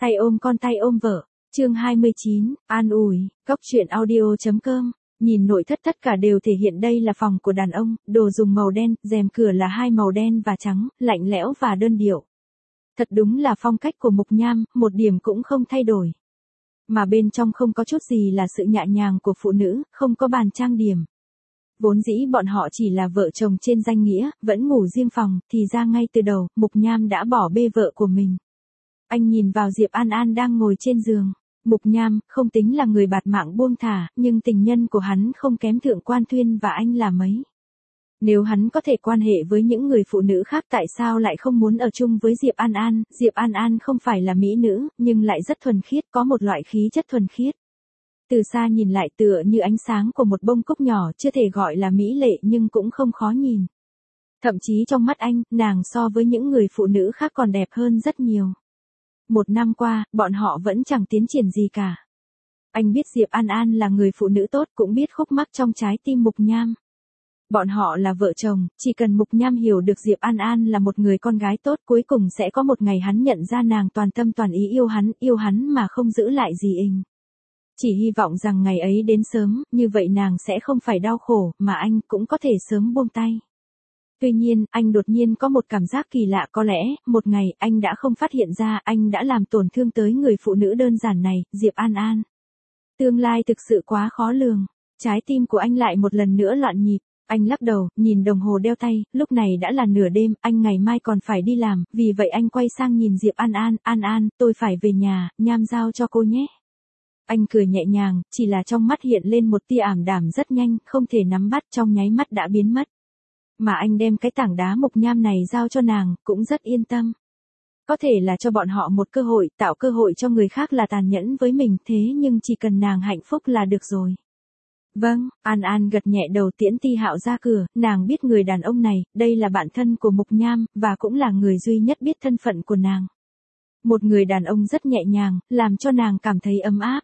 Tay ôm con tay ôm vợ. Chương 29, an ủi, Cóc truyện audio.com. Nhìn nội thất tất cả đều thể hiện đây là phòng của đàn ông, đồ dùng màu đen, rèm cửa là hai màu đen và trắng, lạnh lẽo và đơn điệu. Thật đúng là phong cách của Mục Nham, một điểm cũng không thay đổi. Mà bên trong không có chút gì là sự nhẹ nhàng của phụ nữ, không có bàn trang điểm. Vốn dĩ bọn họ chỉ là vợ chồng trên danh nghĩa, vẫn ngủ riêng phòng, thì ra ngay từ đầu, Mục Nham đã bỏ bê vợ của mình. Anh nhìn vào Diệp An An đang ngồi trên giường. Mục Nham, không tính là người bạt mạng buông thả, nhưng tình nhân của hắn không kém Thượng Quan Thuyên và anh là mấy. Nếu hắn có thể quan hệ với những người phụ nữ khác tại sao lại không muốn ở chung với Diệp An An? Diệp An An không phải là mỹ nữ, nhưng lại rất thuần khiết, có một loại khí chất thuần khiết. Từ xa nhìn lại tựa như ánh sáng của một bông cúc nhỏ, chưa thể gọi là mỹ lệ nhưng cũng không khó nhìn. Thậm chí trong mắt anh, nàng so với những người phụ nữ khác còn đẹp hơn rất nhiều. Một năm qua, bọn họ vẫn chẳng tiến triển gì cả. Anh biết Diệp An An là người phụ nữ tốt, cũng biết khúc mắc trong trái tim Mục Nham. Bọn họ là vợ chồng, chỉ cần Mục Nham hiểu được Diệp An An là một người con gái tốt, cuối cùng sẽ có một ngày hắn nhận ra nàng toàn tâm toàn ý yêu hắn mà không giữ lại gì ình. Chỉ hy vọng rằng ngày ấy đến sớm, như vậy nàng sẽ không phải đau khổ, mà anh cũng có thể sớm buông tay. Tuy nhiên, anh đột nhiên có một cảm giác kỳ lạ, có lẽ, một ngày, anh đã không phát hiện ra, anh đã làm tổn thương tới người phụ nữ đơn giản này, Diệp An An. Tương lai thực sự quá khó lường. Trái tim của anh lại một lần nữa loạn nhịp. Anh lắc đầu, nhìn đồng hồ đeo tay, lúc này đã là nửa đêm, anh ngày mai còn phải đi làm, vì vậy anh quay sang nhìn Diệp An An, An An, tôi phải về nhà, Nham giao cho cô nhé. Anh cười nhẹ nhàng, chỉ là trong mắt hiện lên một tia ảm đạm rất nhanh, không thể nắm bắt, trong nháy mắt đã biến mất. Mà anh đem cái tảng đá Mục Nham này giao cho nàng, cũng rất yên tâm. Có thể là cho bọn họ một cơ hội, tạo cơ hội cho người khác là tàn nhẫn với mình, thế nhưng chỉ cần nàng hạnh phúc là được rồi. Vâng, An An gật nhẹ đầu tiễn Ti Hạo ra cửa, nàng biết người đàn ông này, đây là bạn thân của Mục Nham, và cũng là người duy nhất biết thân phận của nàng. Một người đàn ông rất nhẹ nhàng, làm cho nàng cảm thấy ấm áp.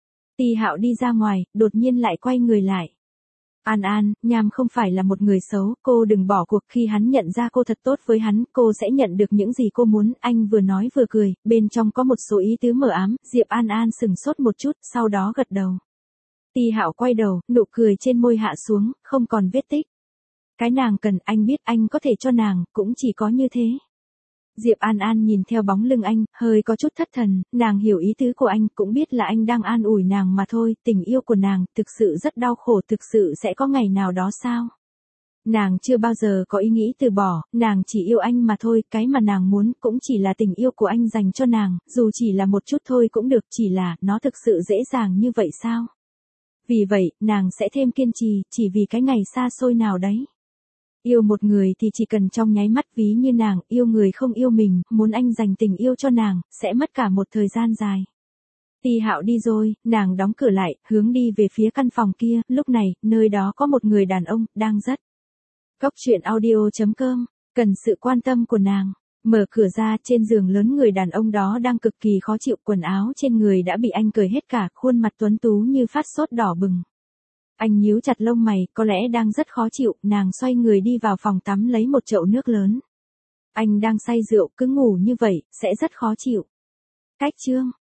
Ti Hạo đi ra ngoài, đột nhiên lại quay người lại. An An, Nham không phải là một người xấu, cô đừng bỏ cuộc, khi hắn nhận ra cô thật tốt với hắn, cô sẽ nhận được những gì cô muốn, anh vừa nói vừa cười, bên trong có một số ý tứ mờ ám, Diệp An An sừng sốt một chút, sau đó gật đầu. Ti Hạo quay đầu, nụ cười trên môi hạ xuống, không còn vết tích. Cái nàng cần, anh biết anh có thể cho nàng, cũng chỉ có như thế. Diệp An An nhìn theo bóng lưng anh, hơi có chút thất thần, nàng hiểu ý tứ của anh, cũng biết là anh đang an ủi nàng mà thôi, tình yêu của nàng, thực sự rất đau khổ, thực sự sẽ có ngày nào đó sao? Nàng chưa bao giờ có ý nghĩ từ bỏ, nàng chỉ yêu anh mà thôi, cái mà nàng muốn cũng chỉ là tình yêu của anh dành cho nàng, dù chỉ là một chút thôi cũng được, chỉ là, nó thực sự dễ dàng như vậy sao? Vì vậy, nàng sẽ thêm kiên trì, chỉ vì cái ngày xa xôi nào đấy. Yêu một người thì chỉ cần trong nháy mắt, ví như nàng, yêu người không yêu mình, muốn anh dành tình yêu cho nàng, sẽ mất cả một thời gian dài. Ti Hạo đi rồi, nàng đóng cửa lại, hướng đi về phía căn phòng kia, lúc này, nơi đó có một người đàn ông, đang rất. Cóc truyện audio.com, cần sự quan tâm của nàng. Mở cửa ra, trên giường lớn người đàn ông đó đang cực kỳ khó chịu, quần áo trên người đã bị anh cởi hết cả, khuôn mặt tuấn tú như phát sốt đỏ bừng. Anh nhíu chặt lông mày, có lẽ đang rất khó chịu, nàng xoay người đi vào phòng tắm lấy một chậu nước lớn. Anh đang say rượu, cứ ngủ như vậy, sẽ rất khó chịu. Cách chương.